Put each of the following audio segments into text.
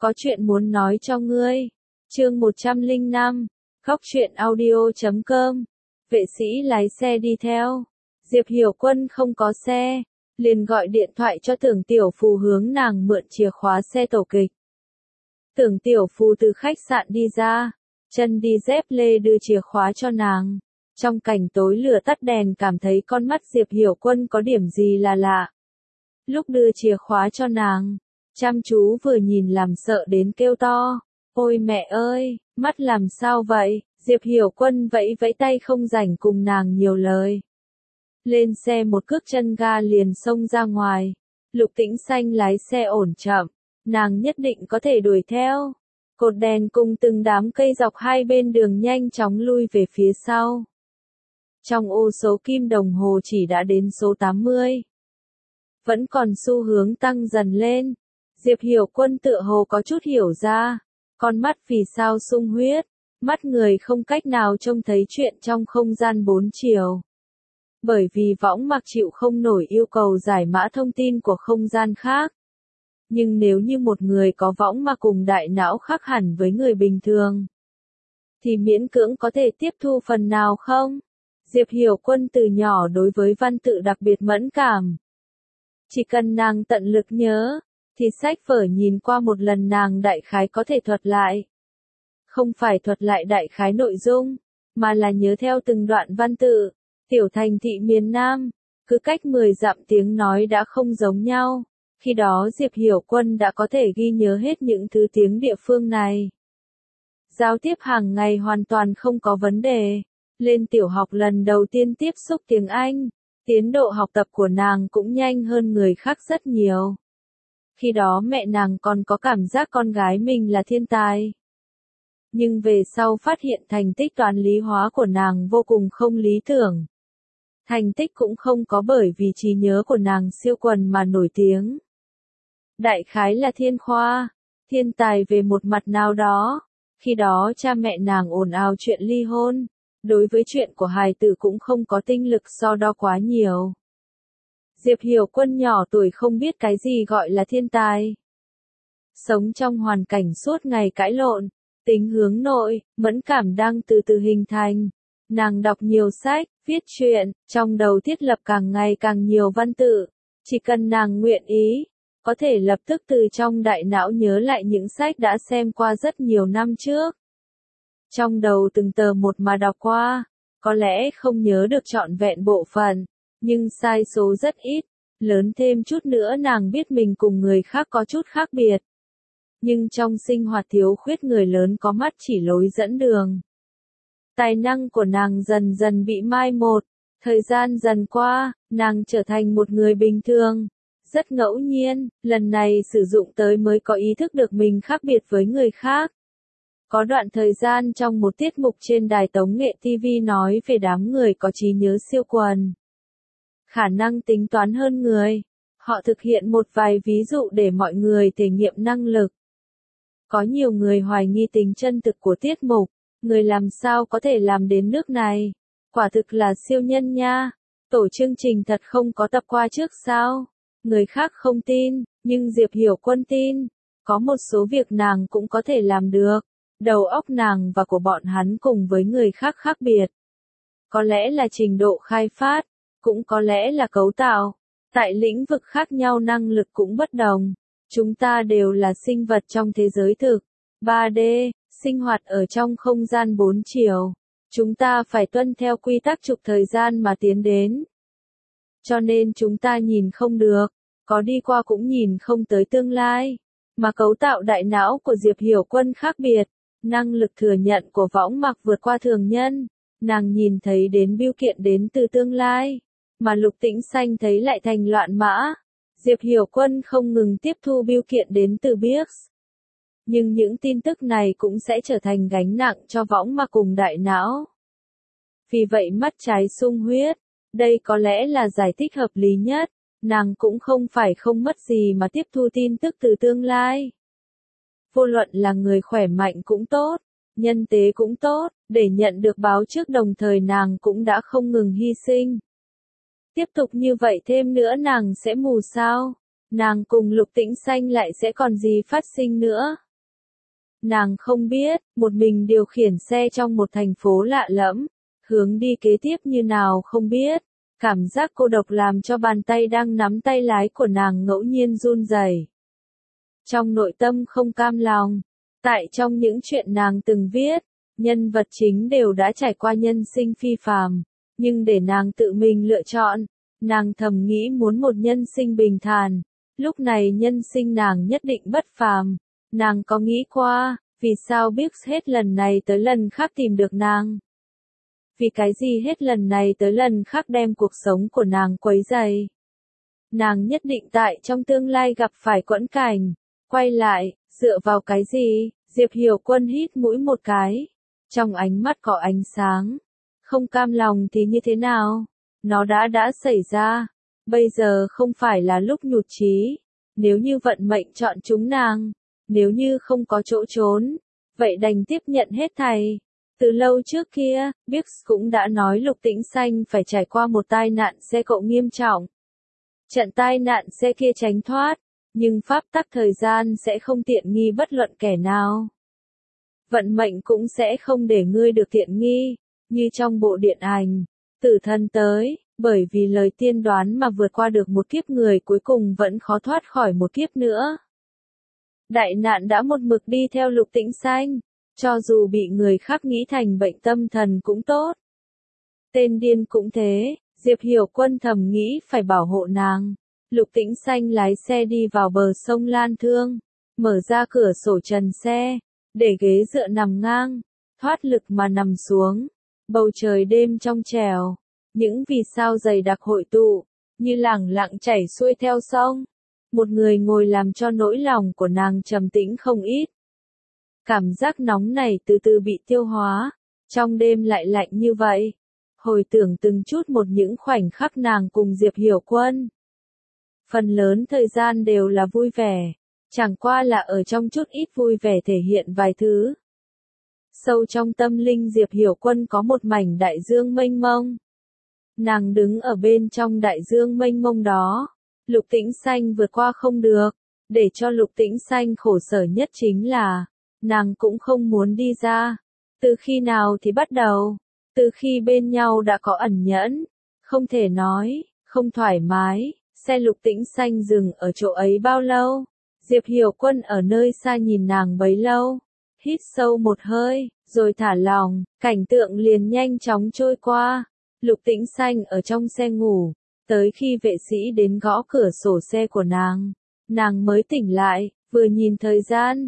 có chuyện muốn nói cho ngươi. Chương 105, khóc chuyện audio.com. Vệ sĩ lái xe đi theo. Diệp Hiểu Quân không có xe, liền gọi điện thoại cho Tưởng Tiểu Phù hướng nàng mượn chìa khóa xe tổ kịch. Tưởng Tiểu Phù từ khách sạn đi ra, chân đi dép lê đưa chìa khóa cho nàng. Trong cảnh tối lửa tắt đèn cảm thấy con mắt Diệp Hiểu Quân có điểm gì là lạ. Lúc đưa chìa khóa cho nàng, chăm chú vừa nhìn làm sợ đến kêu to. Ôi mẹ ơi, mắt làm sao vậy? Diệp Hiểu Quân vẫy vẫy tay không rảnh cùng nàng nhiều lời. Lên xe một cước chân ga liền xông ra ngoài. Lục Tĩnh Xanh lái xe ổn chậm, nàng nhất định có thể đuổi theo. Cột đèn cùng từng đám cây dọc hai bên đường nhanh chóng lui về phía sau. Trong ô số kim đồng hồ chỉ đã đến số 80. Vẫn còn xu hướng tăng dần lên. Diệp Hiểu Quân tựa hồ có chút hiểu ra. Con mắt vì sao sung huyết, mắt người không cách nào trông thấy chuyện trong không gian 4 chiều. Bởi vì võng mạc chịu không nổi yêu cầu giải mã thông tin của không gian khác. Nhưng nếu như một người có võng mạc cùng đại não khác hẳn với người bình thường, thì miễn cưỡng có thể tiếp thu phần nào không? Diệp Hiểu Quân từ nhỏ đối với văn tự đặc biệt mẫn cảm. Chỉ cần nàng tận lực nhớ, thì sách vở nhìn qua một lần nàng đại khái có thể thuật lại. Không phải thuật lại đại khái nội dung, mà là nhớ theo từng đoạn văn tự. Tiểu thành thị miền Nam, cứ cách 10 dặm tiếng nói đã không giống nhau. Khi đó Diệp Hiểu Quân đã có thể ghi nhớ hết những thứ tiếng địa phương này. Giao tiếp hàng ngày hoàn toàn không có vấn đề. Lên tiểu học lần đầu tiên tiếp xúc tiếng Anh, tiến độ học tập của nàng cũng nhanh hơn người khác rất nhiều. Khi đó mẹ nàng còn có cảm giác con gái mình là thiên tài. Nhưng về sau phát hiện thành tích toán lý hóa của nàng vô cùng không lý tưởng. Thành tích cũng không có bởi vì trí nhớ của nàng siêu quần mà nổi tiếng. Đại khái là thiên khoa, thiên tài về một mặt nào đó. Khi đó cha mẹ nàng ồn ào chuyện ly hôn. Đối với chuyện của hài tử cũng không có tinh lực so đo quá nhiều. Diệp Hiểu Quân nhỏ tuổi không biết cái gì gọi là thiên tài. Sống trong hoàn cảnh suốt ngày cãi lộn, tính hướng nội, mẫn cảm đang từ từ hình thành. Nàng đọc nhiều sách, viết truyện, trong đầu thiết lập càng ngày càng nhiều văn tự. Chỉ cần nàng nguyện ý, có thể lập tức từ trong đại não nhớ lại những sách đã xem qua rất nhiều năm trước. Trong đầu từng tờ một mà đọc qua, có lẽ không nhớ được trọn vẹn bộ phận, nhưng sai số rất ít. Lớn thêm chút nữa nàng biết mình cùng người khác có chút khác biệt. Nhưng trong sinh hoạt thiếu khuyết người lớn có mắt chỉ lối dẫn đường. Tài năng của nàng dần dần bị mai một. Thời gian dần qua, nàng trở thành một người bình thường. Rất ngẫu nhiên, lần này sử dụng tới mới có ý thức được mình khác biệt với người khác. Có đoạn thời gian trong một tiết mục trên đài tống nghệ TV nói về đám người có trí nhớ siêu quần. Khả năng tính toán hơn người. Họ thực hiện một vài ví dụ để mọi người thể nghiệm năng lực. Có nhiều người hoài nghi tính chân thực của tiết mục. Người làm sao có thể làm đến nước này? Quả thực là siêu nhân nha. Tổ chương trình thật không có tập qua trước sao? Người khác không tin, nhưng Diệp Hiểu Quân tin. Có một số việc nàng cũng có thể làm được. Đầu óc nàng và của bọn hắn cùng với người khác khác biệt. Có lẽ là trình độ khai phát, cũng có lẽ là cấu tạo. Tại lĩnh vực khác nhau năng lực cũng bất đồng. Chúng ta đều là sinh vật trong thế giới thực. 3D, sinh hoạt ở trong không gian 4 chiều. Chúng ta phải tuân theo quy tắc trục thời gian mà tiến đến. Cho nên chúng ta nhìn không được, có đi qua cũng nhìn không tới tương lai. Mà cấu tạo đại não của Diệp Hiểu Quân khác biệt. Năng lực thừa nhận của võng mạc vượt qua thường nhân. Nàng nhìn thấy đến bưu kiện đến từ tương lai. Mà Lục Tĩnh Xanh thấy lại thành loạn mã. Diệp Hiểu Quân không ngừng tiếp thu bưu kiện đến từ Bix. Nhưng những tin tức này cũng sẽ trở thành gánh nặng cho võng mạc cùng đại não. Vì vậy mắt trái sung huyết. Đây có lẽ là giải thích hợp lý nhất. Nàng cũng không phải không mất gì mà tiếp thu tin tức từ tương lai. Vô luận là người khỏe mạnh cũng tốt, nhân tế cũng tốt, để nhận được báo trước đồng thời nàng cũng đã không ngừng hy sinh. Tiếp tục như vậy thêm nữa nàng sẽ mù sao? Nàng cùng Lục Tĩnh Xanh lại sẽ còn gì phát sinh nữa? Nàng không biết, một mình điều khiển xe trong một thành phố lạ lẫm, hướng đi kế tiếp như nào không biết. Cảm giác cô độc làm cho bàn tay đang nắm tay lái của nàng ngẫu nhiên run rẩy. Trong nội tâm không cam lòng, tại trong những chuyện nàng từng viết, nhân vật chính đều đã trải qua nhân sinh phi phàm, nhưng để nàng tự mình lựa chọn, nàng thầm nghĩ muốn một nhân sinh bình thản, lúc này nhân sinh nàng nhất định bất phàm. Nàng có nghĩ qua, vì sao biết hết lần này tới lần khác tìm được nàng? Vì cái gì hết lần này tới lần khác đem cuộc sống của nàng quấy rầy? Nàng nhất định tại trong tương lai gặp phải quẫn cảnh, quay lại, dựa vào cái gì? Diệp Hiểu Quân hít mũi một cái, trong ánh mắt có ánh sáng. Không cam lòng thì như thế nào? Nó đã xảy ra, bây giờ không phải là lúc nhụt chí. Nếu như vận mệnh chọn chúng nàng, nếu như không có chỗ trốn, vậy đành tiếp nhận hết thảy. Từ lâu trước kia, Biggs cũng đã nói Lục Tĩnh Xanh phải trải qua một tai nạn xe cộ nghiêm trọng. Trận tai nạn xe kia tránh thoát, nhưng pháp tắc thời gian sẽ không tiện nghi bất luận kẻ nào. Vận mệnh cũng sẽ không để ngươi được tiện nghi, như trong bộ điện ảnh, Tử Thần tới, bởi vì lời tiên đoán mà vượt qua được một kiếp người cuối cùng vẫn khó thoát khỏi một kiếp nữa. Đại nạn đã một mực đi theo Lục Tĩnh Xanh, cho dù bị người khác nghĩ thành bệnh tâm thần cũng tốt. Tên điên cũng thế, Diệp Hiểu Quân thầm nghĩ phải bảo hộ nàng. Lục Tĩnh Xanh lái xe đi vào bờ sông Lan Thương, mở ra cửa sổ trần xe, để ghế dựa nằm ngang, thoát lực mà nằm xuống. Bầu trời đêm trong trẻo, những vì sao dày đặc hội tụ, như lẳng lặng chảy xuôi theo sông. Một người ngồi làm cho nỗi lòng của nàng trầm tĩnh không ít. Cảm giác nóng này từ từ bị tiêu hóa, trong đêm lại lạnh như vậy. Hồi tưởng từng chút một những khoảnh khắc nàng cùng Diệp Hiểu Quân. Phần lớn thời gian đều là vui vẻ, chẳng qua là ở trong chút ít vui vẻ thể hiện vài thứ. Sâu trong tâm linh Diệp Hiểu Quân có một mảnh đại dương mênh mông. Nàng đứng ở bên trong đại dương mênh mông đó, Lục Tĩnh Xanh vượt qua không được, để cho Lục Tĩnh Xanh khổ sở nhất chính là, nàng cũng không muốn đi ra. Từ khi nào thì bắt đầu? Từ khi bên nhau đã có ẩn nhẫn, không thể nói, không thoải mái. Xe Lục Tĩnh Xanh dừng ở chỗ ấy bao lâu? Diệp Hiểu Quân ở nơi xa nhìn nàng bấy lâu, hít sâu một hơi, rồi thả lỏng, cảnh tượng liền nhanh chóng trôi qua. Lục Tĩnh Xanh ở trong xe ngủ, tới khi vệ sĩ đến gõ cửa sổ xe của nàng mới tỉnh lại, vừa nhìn thời gian,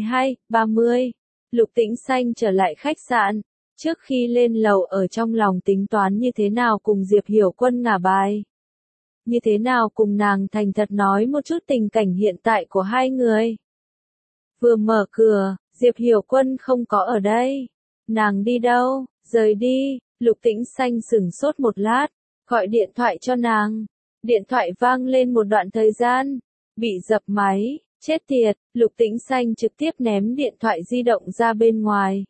12:30. Lục Tĩnh Xanh trở lại khách sạn, trước khi lên lầu ở trong lòng tính toán như thế nào cùng Diệp Hiểu Quân ngả bài. Như thế nào cùng nàng thành thật nói một chút tình cảnh hiện tại của hai người. Vừa mở cửa, Diệp Hiểu Quân không có ở đây. Nàng đi đâu? Rời đi. Lục Tĩnh Xanh sửng sốt một lát, gọi điện thoại cho nàng. Điện thoại vang lên một đoạn thời gian, bị dập máy, chết tiệt. Lục Tĩnh Xanh trực tiếp ném điện thoại di động ra bên ngoài.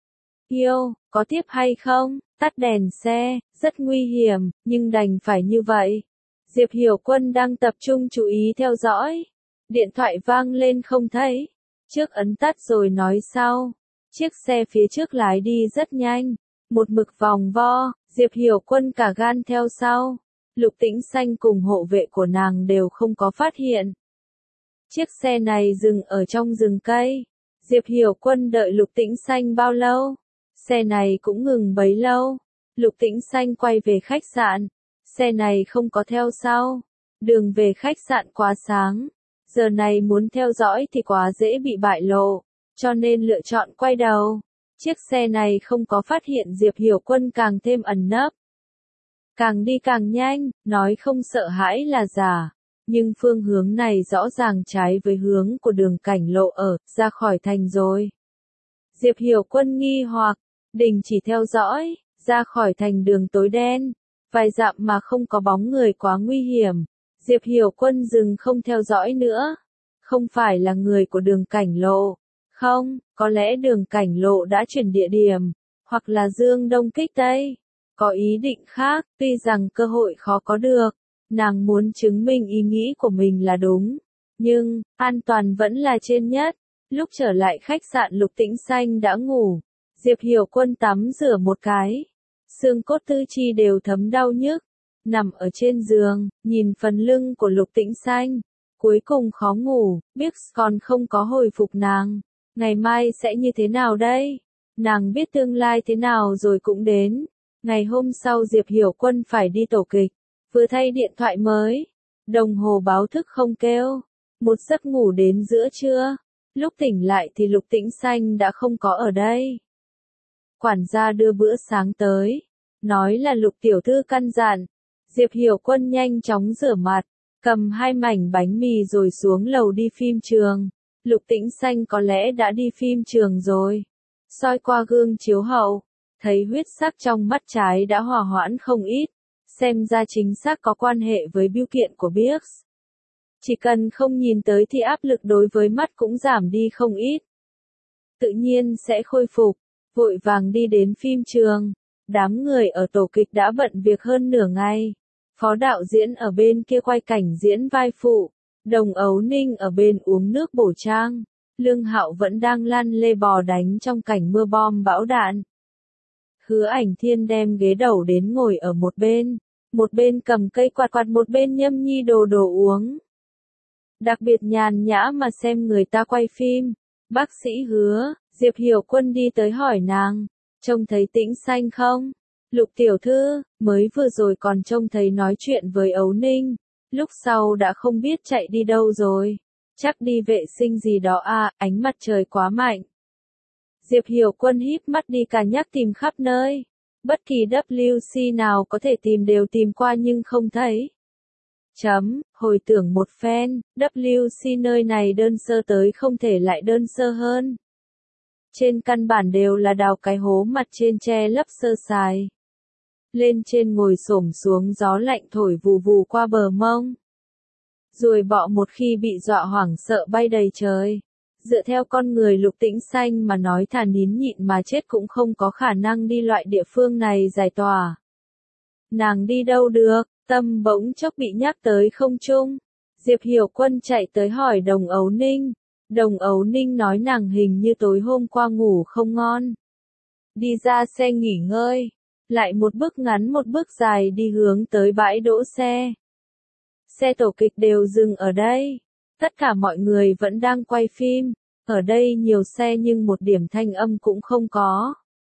Yêu, có tiếp hay không? Tắt đèn xe, rất nguy hiểm, nhưng đành phải như vậy. Diệp Hiểu Quân đang tập trung chú ý theo dõi. Điện thoại vang lên không thấy. Trước ấn tắt rồi nói sau. Chiếc xe phía trước lái đi rất nhanh. Một mực vòng vo, Diệp Hiểu Quân cả gan theo sau. Lục Tĩnh Xanh cùng hộ vệ của nàng đều không có phát hiện. Chiếc xe này dừng ở trong rừng cây. Diệp Hiểu Quân đợi Lục Tĩnh Xanh bao lâu? Xe này cũng ngừng bấy lâu. Lục Tĩnh Xanh quay về khách sạn. Xe này không có theo sau. Đường về khách sạn quá sáng. Giờ này muốn theo dõi thì quá dễ bị bại lộ. Cho nên lựa chọn quay đầu. Chiếc xe này không có phát hiện Diệp Hiểu Quân càng thêm ẩn nấp. Càng đi càng nhanh, nói không sợ hãi là giả. Nhưng phương hướng này rõ ràng trái với hướng của đường cảnh lộ ở, ra khỏi thành rồi. Diệp Hiểu Quân nghi hoặc, đình chỉ theo dõi, ra khỏi thành đường tối đen. Vài dặm mà không có bóng người quá nguy hiểm. Diệp Hiểu Quân dừng không theo dõi nữa. Không phải là người của đường cảnh lộ. Không, có lẽ đường cảnh lộ đã chuyển địa điểm. Hoặc là Dương Đông kích Tây. Có ý định khác, tuy rằng cơ hội khó có được. Nàng muốn chứng minh ý nghĩ của mình là đúng. Nhưng, an toàn vẫn là trên nhất. Lúc trở lại khách sạn Lục Tĩnh Xanh đã ngủ. Diệp Hiểu Quân tắm rửa một cái. Xương cốt tứ chi đều thấm đau nhức. Nằm ở trên giường, nhìn phần lưng của Lục Tĩnh Xanh. Cuối cùng khó ngủ, biết còn không có hồi phục nàng. Ngày mai sẽ như thế nào đây? Nàng biết tương lai thế nào rồi cũng đến. Ngày hôm sau Diệp Hiểu Quân phải đi tổ kịch. Vừa thay điện thoại mới. Đồng hồ báo thức không kêu. Một giấc ngủ đến giữa trưa. Lúc tỉnh lại thì Lục Tĩnh Xanh đã không có ở đây. Quản gia đưa bữa sáng tới. Nói là Lục tiểu thư căn dặn. Diệp Hiểu Quân nhanh chóng rửa mặt. Cầm 2 mảnh bánh mì rồi xuống lầu đi phim trường. Lục Tĩnh Xanh có lẽ đã đi phim trường rồi. Soi qua gương chiếu hậu. Thấy huyết sắc trong mắt trái đã hòa hoãn không ít. Xem ra chính xác có quan hệ với bưu kiện của Biggs. Chỉ cần không nhìn tới thì áp lực đối với mắt cũng giảm đi không ít. Tự nhiên sẽ khôi phục. Vội vàng đi đến phim trường. Đám người ở tổ kịch đã bận việc hơn nửa ngày. Phó đạo diễn ở bên kia quay cảnh diễn vai phụ. Đồng Ấu Ninh ở bên uống nước bổ trang. Lương Hạo vẫn đang lăn lê bò đánh trong cảnh mưa bom bão đạn. Hứa Ảnh Thiên đem ghế đầu đến ngồi ở một bên cầm cây quạt quạt, một bên nhâm nhi đồ uống. Đặc biệt nhàn nhã mà xem người ta quay phim. Bác sĩ Hứa, Diệp Hiểu Quân đi tới hỏi nàng, trông thấy Tĩnh Xanh không? Lục tiểu thư, mới vừa rồi còn trông thấy nói chuyện với Ấu Ninh, lúc sau đã không biết chạy đi đâu rồi. Chắc đi vệ sinh gì đó à, ánh mặt trời quá mạnh. Diệp Hiểu Quân híp mắt đi cả nhắc tìm khắp nơi. Bất kỳ WC nào có thể tìm đều tìm qua nhưng không thấy. Hồi tưởng một phen, WC nơi này đơn sơ tới không thể lại đơn sơ hơn. Trên căn bản đều là đào cái hố mặt trên che lấp sơ sài. Lên trên ngồi xổm xuống, gió lạnh thổi vù vù qua bờ mông. Ruồi bọ một khi bị dọa hoảng sợ bay đầy trời. Dựa theo con người Lục Tĩnh Xanh mà nói, thà nín nhịn mà chết cũng không có khả năng đi loại địa phương này giải tỏa. Nàng đi đâu được, tâm bỗng chốc bị nhắc tới không trung. Diệp Hiểu Quân chạy tới hỏi Đồng Ấu Ninh. Đồng Ấu Ninh nói nàng hình như tối hôm qua ngủ không ngon. Đi ra xe nghỉ ngơi. Lại một bước ngắn một bước dài đi hướng tới bãi đỗ xe. Xe tổ kịch đều dừng ở đây. Tất cả mọi người vẫn đang quay phim. Ở đây nhiều xe nhưng một điểm thanh âm cũng không có.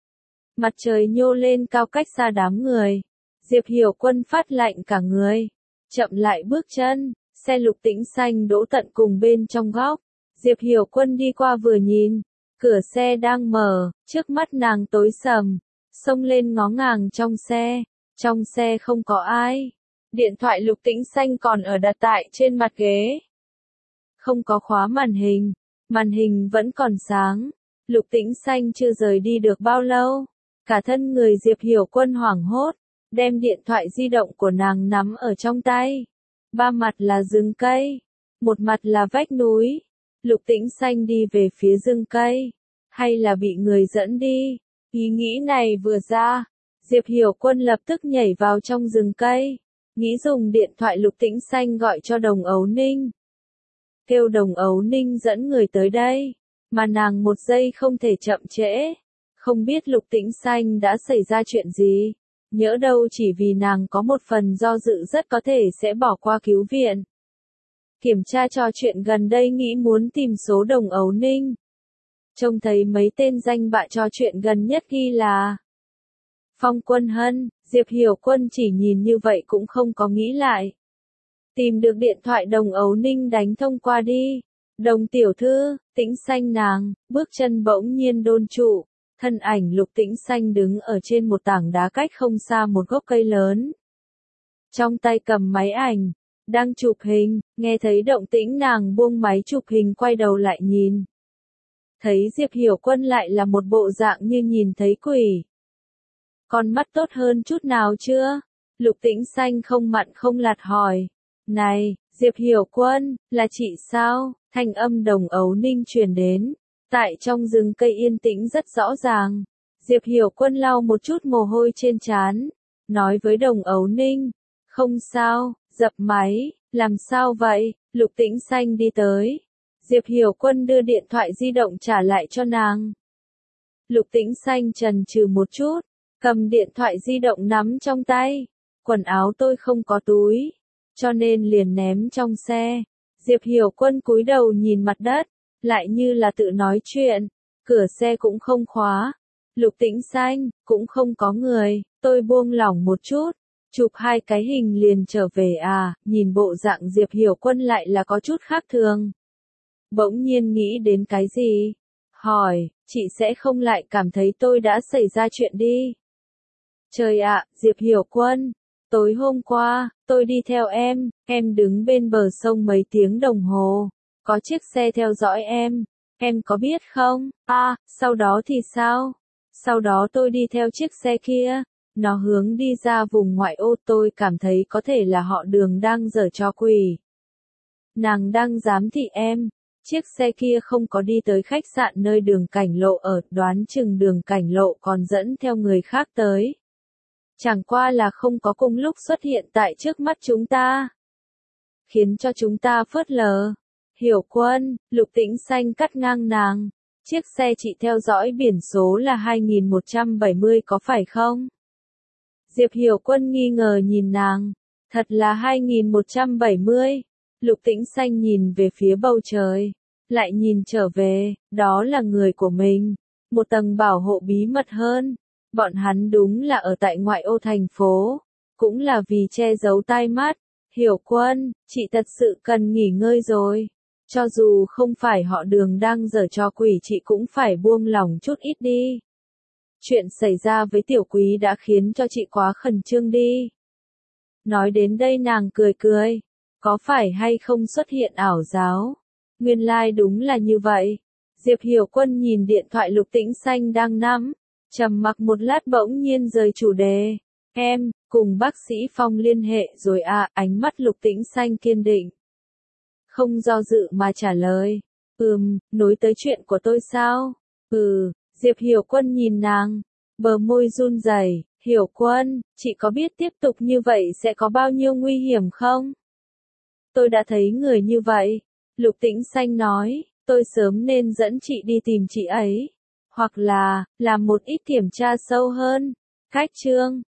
Mặt trời nhô lên cao cách xa đám người. Diệp Hiểu Quân phát lạnh cả người. Chậm lại bước chân. Xe Lục Tĩnh Xanh đỗ tận cùng bên trong góc. Diệp Hiểu Quân đi qua vừa nhìn. Cửa xe đang mở. Trước mắt nàng tối sầm. Xông lên ngó ngàng trong xe. Trong xe không có ai. Điện thoại Lục Tĩnh Xanh còn ở đặt tại trên mặt ghế. Không có khóa màn hình. Màn hình vẫn còn sáng. Lục Tĩnh Xanh chưa rời đi được bao lâu. Cả thân người Diệp Hiểu Quân hoảng hốt. Đem điện thoại di động của nàng nắm ở trong tay. Ba mặt là rừng cây. Một mặt là vách núi. Lục Tĩnh Xanh đi về phía rừng cây. Hay là bị người dẫn đi? Ý nghĩ này vừa ra. Diệp Hiểu Quân lập tức nhảy vào trong rừng cây. Nghĩ dùng điện thoại Lục Tĩnh Xanh gọi cho Đồng Ấu Ninh. Kêu Đồng Ấu Ninh dẫn người tới đây. Mà nàng một giây không thể chậm trễ. Không biết Lục Tĩnh Xanh đã xảy ra chuyện gì. Nhỡ đâu chỉ vì nàng có một phần do dự rất có thể sẽ bỏ qua cứu viện. Kiểm tra trò chuyện gần đây nghĩ muốn tìm số Đồng Ấu Ninh. Trông thấy mấy tên danh bạ trò chuyện gần nhất ghi là Phong Quân Hân. Diệp Hiểu Quân chỉ nhìn như vậy cũng không có nghĩ lại. Tìm được điện thoại Đồng Ấu Ninh đánh thông qua đi. Đồng tiểu thư, Tĩnh Xanh nàng, bước chân bỗng nhiên đôn trụ. Thân ảnh Lục Tĩnh Xanh đứng ở trên một tảng đá cách không xa một gốc cây lớn. Trong tay cầm máy ảnh, đang chụp hình, nghe thấy động tĩnh nàng buông máy chụp hình quay đầu lại nhìn. Thấy Diệp Hiểu Quân lại là một bộ dạng như nhìn thấy quỷ. Con mắt tốt hơn chút nào chưa? Lục Tĩnh Xanh không mặn không lạt hỏi. Này, Diệp Hiểu Quân, là chị sao? Thanh âm Đồng Ấu Ninh truyền đến. Tại trong rừng cây yên tĩnh rất rõ ràng. Diệp Hiểu Quân lau một chút mồ hôi trên trán. Nói với Đồng Ấu Ninh. Không sao, dập máy, làm sao vậy? Lục Tĩnh Xanh đi tới. Diệp Hiểu Quân đưa điện thoại di động trả lại cho nàng. Lục Tĩnh Xanh chần chừ một chút, cầm điện thoại di động nắm trong tay. Quần áo tôi không có túi, cho nên liền ném trong xe. Diệp Hiểu Quân cúi đầu nhìn mặt đất, lại như là tự nói chuyện. Cửa xe cũng không khóa. Lục Tĩnh Xanh, cũng không có người. Tôi buông lỏng một chút, chụp 2 cái hình liền trở về à. Nhìn bộ dạng Diệp Hiểu Quân lại là có chút khác thường. Bỗng nhiên nghĩ đến cái gì? Hỏi, chị sẽ không lại cảm thấy tôi đã xảy ra chuyện đi. Trời ạ, Diệp Hiểu Quân, tối hôm qua, tôi đi theo em đứng bên bờ sông mấy tiếng đồng hồ. Có chiếc xe theo dõi em có biết không? À, sau đó thì sao? Sau đó tôi đi theo chiếc xe kia, nó hướng đi ra vùng ngoại ô, tôi cảm thấy có thể là họ Đường đang giở trò quỷ. Nàng đang giám thị em. Chiếc xe kia không có đi tới khách sạn nơi Đường Cảnh Lộ ở, đoán chừng Đường Cảnh Lộ còn dẫn theo người khác tới. Chẳng qua là không có cùng lúc xuất hiện tại trước mắt chúng ta. Khiến cho chúng ta phớt lờ. Hiểu Quân, Lục Tĩnh Xanh cắt ngang nàng. Chiếc xe chị theo dõi biển số là 2170 có phải không? Diệp Hiểu Quân nghi ngờ nhìn nàng. Thật là 2170. Lục Tĩnh Xanh nhìn về phía bầu trời, lại nhìn trở về, đó là người của mình. Một tầng bảo hộ bí mật hơn. Bọn hắn đúng là ở tại ngoại ô thành phố, cũng là vì che giấu tai mắt. Hiểu Quân, chị thật sự cần nghỉ ngơi rồi. Cho dù không phải họ Đường đang giở trò quỷ, chị cũng phải buông lỏng chút ít đi. Chuyện xảy ra với Tiểu Quý đã khiến cho chị quá khẩn trương đi. Nói đến đây nàng cười cười. Có phải hay không xuất hiện ảo giáo? Nguyên lai đúng là như vậy. Diệp Hiểu Quân nhìn điện thoại Lục Tĩnh Xanh đang nắm, trầm mặc một lát bỗng nhiên rời chủ đề. Em, cùng bác sĩ Phong liên hệ rồi à, ánh mắt Lục Tĩnh Xanh kiên định. Không do dự mà trả lời. Nối tới chuyện của tôi sao? Diệp Hiểu Quân nhìn nàng, bờ môi run rẩy. Hiểu Quân, chị có biết tiếp tục như vậy sẽ có bao nhiêu nguy hiểm không? Tôi đã thấy người như vậy. Lục Tĩnh Xanh nói, tôi sớm nên dẫn chị đi tìm chị ấy. Hoặc là, làm một ít kiểm tra sâu hơn. Khách trương,